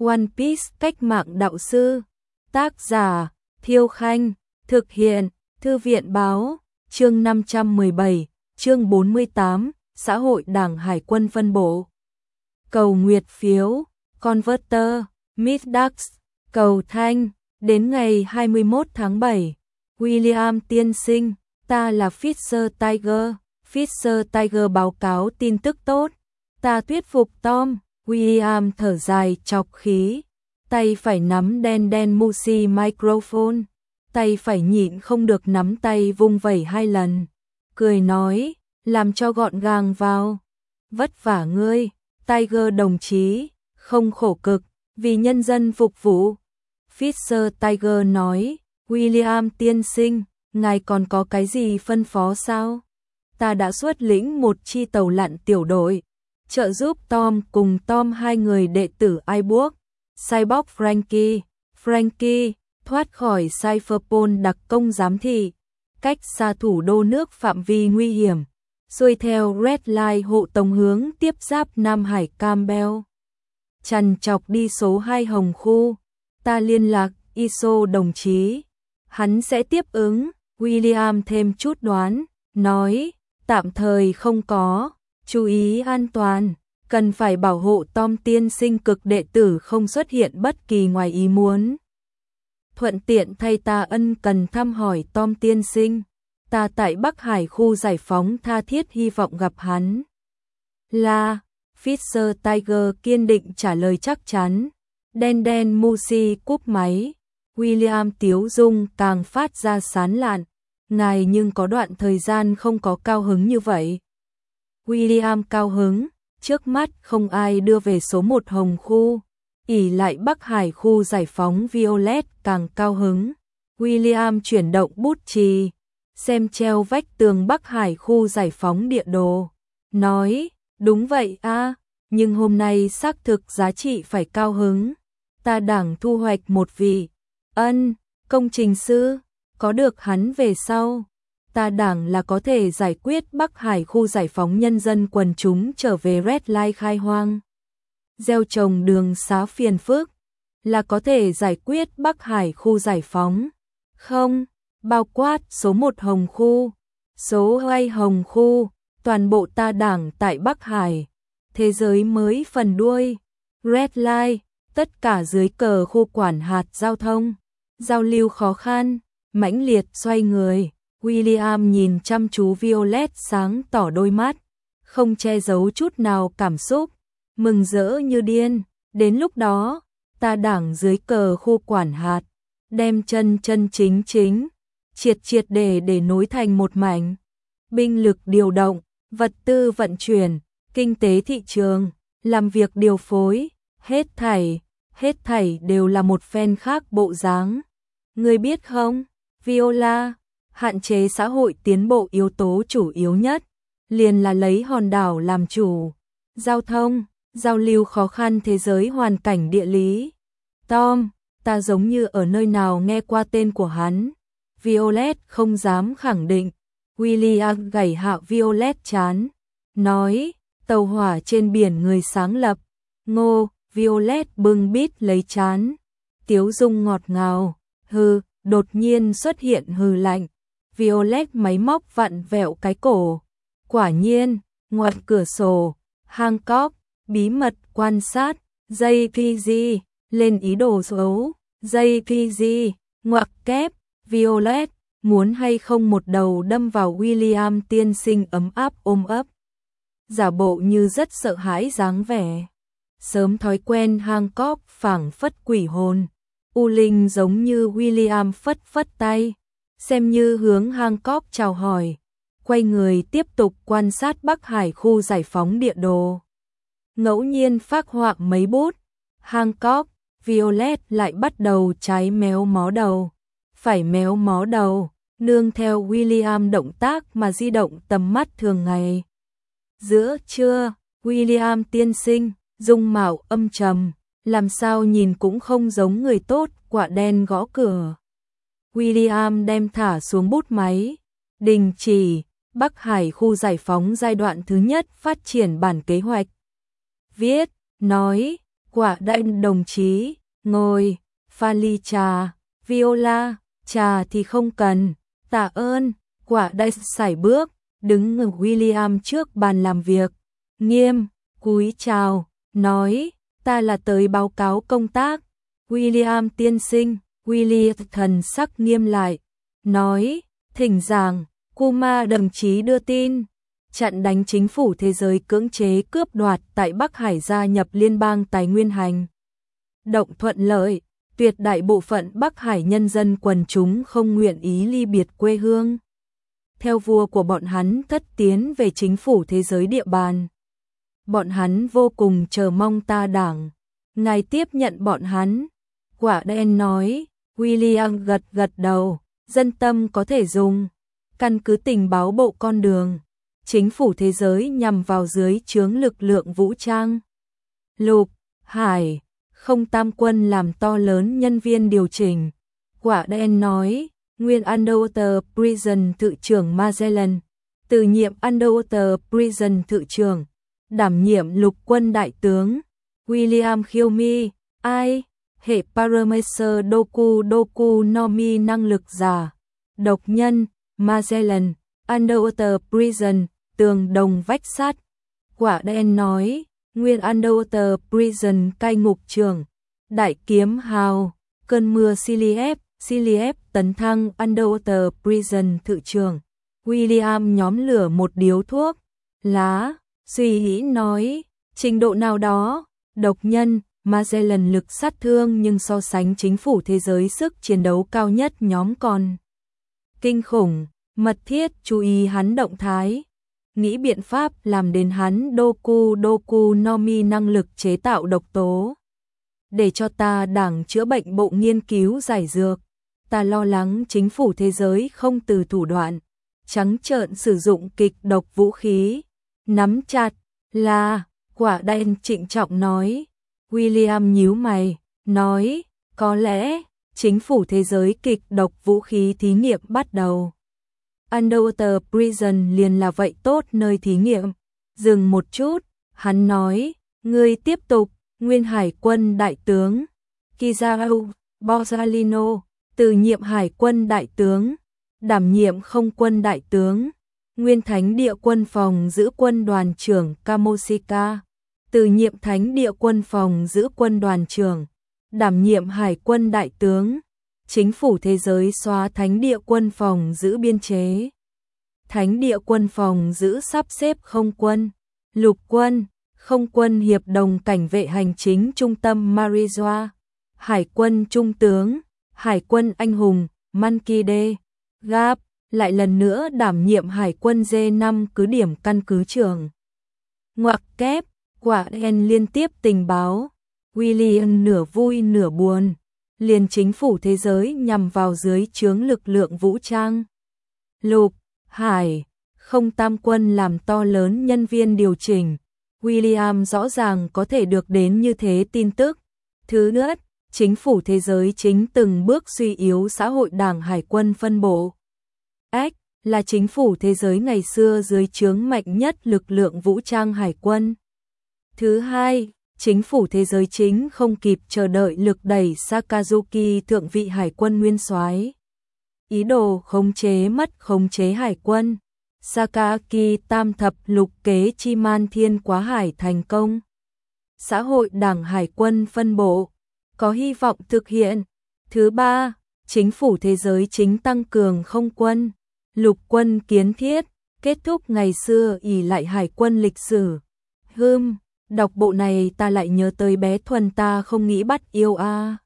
One Piece cách mạng đạo sư. Tác giả Thiêu Khanh. Thực hiện Thư viện Báo. Chương 517, chương 48, Xã hội Đảng Hải quân phân bổ. Cầu nguyệt phiếu, Converter, Middax, cầu thanh, đến ngày 21 tháng 7. William tiên sinh, ta là Fisher Tiger. Fisher Tiger báo cáo tin tức tốt. Ta thuyết phục Tom. William thở dài chọc khí. Tay phải nắm đen Musi microphone. Tay phải nhịn không được nắm tay vung vẩy 2 lần. Cười nói, làm cho gọn gàng vào. Vất vả ngươi, Tiger đồng chí, không khổ cực, vì nhân dân phục vụ. Fisher Tiger nói, William tiên sinh, ngài còn có cái gì phân phó sao? Ta đã xuất lĩnh một chi tàu lặn tiểu đội, trợ giúp Tom cùng Tom 2 người đệ tử iBook, Cyborg Frankie, thoát khỏi Cypherpol đặc công giám thị, cách xa thủ đô nước phạm vi nguy hiểm, xuôi theo Red Line hộ tống hướng tiếp giáp Nam Hải Campbell. Trằn trọc đi số 2 Hồng Khu, ta liên lạc ISO đồng chí, hắn sẽ tiếp ứng. William thêm chút đoán, nói, tạm thời không có, chú ý an toàn, cần phải bảo hộ Tom tiên sinh cực đệ tử không xuất hiện bất kỳ ngoài ý muốn. Thuận tiện thay ta ân cần thăm hỏi Tom tiên sinh, ta tại Bắc Hải khu giải phóng tha thiết hy vọng gặp hắn. Là, Fisher Tiger kiên định trả lời chắc chắn. Đen Musi cúp máy. William tiếu dung càng phát ra sán lạn. Ngài nhưng có đoạn thời gian không có cao hứng như vậy. William cao hứng, trước mắt không ai đưa về số 1 Hồng Khu. Ỉ lại Bắc Hải khu giải phóng Violet càng cao hứng. William chuyển động bút chì, xem treo vách tường Bắc Hải khu giải phóng địa đồ. Nói, đúng vậy a, nhưng hôm nay xác thực giá trị phải cao hứng. Ta đảng thu hoạch một vị công trình sư, có được hắn về sau. Ta đảng là có thể giải quyết Bắc Hải khu giải phóng nhân dân quần chúng trở về Red Line khai hoang. Gieo trồng đường xá phiền phức, là có thể giải quyết Bắc Hải khu giải phóng. Không, bao quát số 1 Hồng Khu, số 2 Hồng Khu, toàn bộ ta đảng tại Bắc Hải. Thế giới mới phần đuôi, Red Line, tất cả dưới cờ khu quản hạt giao thông, giao lưu khó khăn, mãnh liệt xoay người. William nhìn chăm chú Violet sáng tỏ đôi mắt, không che giấu chút nào cảm xúc, mừng rỡ như điên. Đến lúc đó, ta đảng dưới cờ khu quản hạt, đem chân chính, triệt để nối thành một mảnh. Binh lực điều động, vật tư vận chuyển, kinh tế thị trường, làm việc điều phối, hết thảy đều là một phen khác bộ dáng. Ngươi biết không, Viola, hạn chế xã hội tiến bộ yếu tố chủ yếu nhất, liền là lấy hòn đảo làm chủ. Giao thông, giao lưu khó khăn thế giới hoàn cảnh địa lý. Tom, ta giống như ở nơi nào nghe qua tên của hắn. Violet không dám khẳng định. William gảy hạ Violet chán, nói, tàu hỏa trên biển người sáng lập. Ngô, Violet bưng bít lấy chán, tiếu dung ngọt ngào. Hừ, đột nhiên xuất hiện hừ lạnh. Violet máy móc vặn vẹo cái cổ. Quả nhiên, ngoài cửa sổ, Hancock bí mật quan sát, JPG lên ý đồ xấu. JPG ngoặc kép, Violet muốn hay không một đầu đâm vào William tiên sinh ấm áp ôm ấp, giả bộ như rất sợ hãi dáng vẻ. Sớm thói quen Hancock phảng phất quỷ hồn. U Linh giống như William phất tay, xem như hướng Hancock chào hỏi, quay người tiếp tục quan sát Bắc Hải khu giải phóng địa đồ. Ngẫu nhiên phác họa mấy bút, Hancock, Violet lại bắt đầu trái méo mó đầu, phải méo mó đầu, nương theo William động tác mà di động tầm mắt thường ngày. Giữa trưa, William tiên sinh, dung mạo âm trầm, làm sao nhìn cũng không giống người tốt, quạ đen gõ cửa. William đem thả xuống bút máy, đình chỉ, Bắc Hải khu giải phóng giai đoạn thứ nhất phát triển bản kế hoạch. Viết, nói, Quả đen đồng chí, ngồi, pha ly trà, Viola, trà thì không cần, tạ ơn. Quả đen sải bước, đứng ở William trước bàn làm việc, nghiêm, cúi chào, nói, ta là tới báo cáo công tác. William tiên sinh, William thần sắc nghiêm lại, nói, thỉnh giảng. Kuma đồng chí đưa tin, chặn đánh chính phủ thế giới cưỡng chế cướp đoạt tại Bắc Hải gia nhập liên bang tài nguyên hành động thuận lợi, tuyệt đại bộ phận Bắc Hải nhân dân quần chúng không nguyện ý ly biệt quê hương. Theo vua của bọn hắn thất tiến về chính phủ thế giới địa bàn. Bọn hắn vô cùng chờ mong ta đảng. Ngài tiếp nhận bọn hắn. Quả đen nói, William gật gật đầu, dân tâm có thể dùng. Căn cứ tình báo bộ con đường. Chính phủ thế giới nhằm vào dưới trướng lực lượng vũ trang. Lục, Hải, không tam quân làm to lớn nhân viên điều chỉnh. Quả đen nói, nguyên Underwater Prison Thự trưởng Magellan, từ nhiệm Underwater Prison Thự trưởng, đảm nhiệm lục quân đại tướng. William khiêu mi, ai, hệ Parameser Doku Nomi năng lực giả, độc nhân, Magellan, Underwater Prison, tường đồng vách sắt. Quả đen nói, nguyên Underwater Prison cai ngục trưởng, đại kiếm hào, cơn mưa Siliep tấn thăng Underwater Prison Thự trưởng. William nhóm lửa một điếu thuốc, lá, suy nghĩ nói, trình độ nào đó, độc nhân, Magellan lực sát thương nhưng so sánh chính phủ thế giới sức chiến đấu cao nhất nhóm còn kinh khủng, mật thiết chú ý hắn động thái, nghĩ biện pháp làm đến hắn Doku Nomi năng lực chế tạo độc tố. Để cho ta đảng chữa bệnh bộ nghiên cứu giải dược, ta lo lắng chính phủ thế giới không từ thủ đoạn, trắng trợn sử dụng kịch độc vũ khí, nắm chặt, là, quả đen trịnh trọng nói. William nhíu mày, nói, có lẽ, chính phủ thế giới kịch độc vũ khí thí nghiệm bắt đầu. Underwater Prison liền là vậy tốt nơi thí nghiệm. Dừng một chút, hắn nói, ngươi tiếp tục, nguyên hải quân đại tướng, Kizaru Borsalino, từ nhiệm hải quân đại tướng, đảm nhiệm không quân đại tướng, nguyên thánh địa quân phòng giữ quân đoàn trưởng Kamoshika, từ nhiệm thánh địa quân phòng giữ quân đoàn trưởng, đảm nhiệm hải quân đại tướng. Chính phủ thế giới xóa thánh địa quân phòng giữ biên chế. Thánh địa quân phòng giữ sắp xếp không quân, lục quân, không quân hiệp đồng cảnh vệ hành chính trung tâm Marijoa, hải quân trung tướng, hải quân anh hùng, Mankide, Gap, lại lần nữa đảm nhiệm hải quân D5 cứ điểm căn cứ trưởng. Ngoặc kép, quả đen liên tiếp tình báo, William nửa vui nửa buồn. Liền chính phủ thế giới nhằm vào dưới trướng lực lượng vũ trang. Lục, Hải, không tam quân làm to lớn nhân viên điều chỉnh. William rõ ràng có thể được đến như thế tin tức. Thứ nhất, chính phủ thế giới chính từng bước suy yếu xã hội đảng hải quân phân bộ. X là chính phủ thế giới ngày xưa dưới trướng mạnh nhất lực lượng vũ trang hải quân. Thứ hai, chính phủ thế giới chính không kịp chờ đợi lực đẩy Sakazuki thượng vị hải quân nguyên soái. Ý đồ khống chế hải quân. Sakaki tam thập lục kế chi man thiên quá hải thành công. Xã hội đảng hải quân phân bộ có hy vọng thực hiện. Thứ ba, chính phủ thế giới chính tăng cường không quân, lục quân kiến thiết, kết thúc ngày xưa ỷ lại hải quân lịch sử. Đọc bộ này ta lại nhớ tới bé Thuần ta không nghĩ bắt yêu a.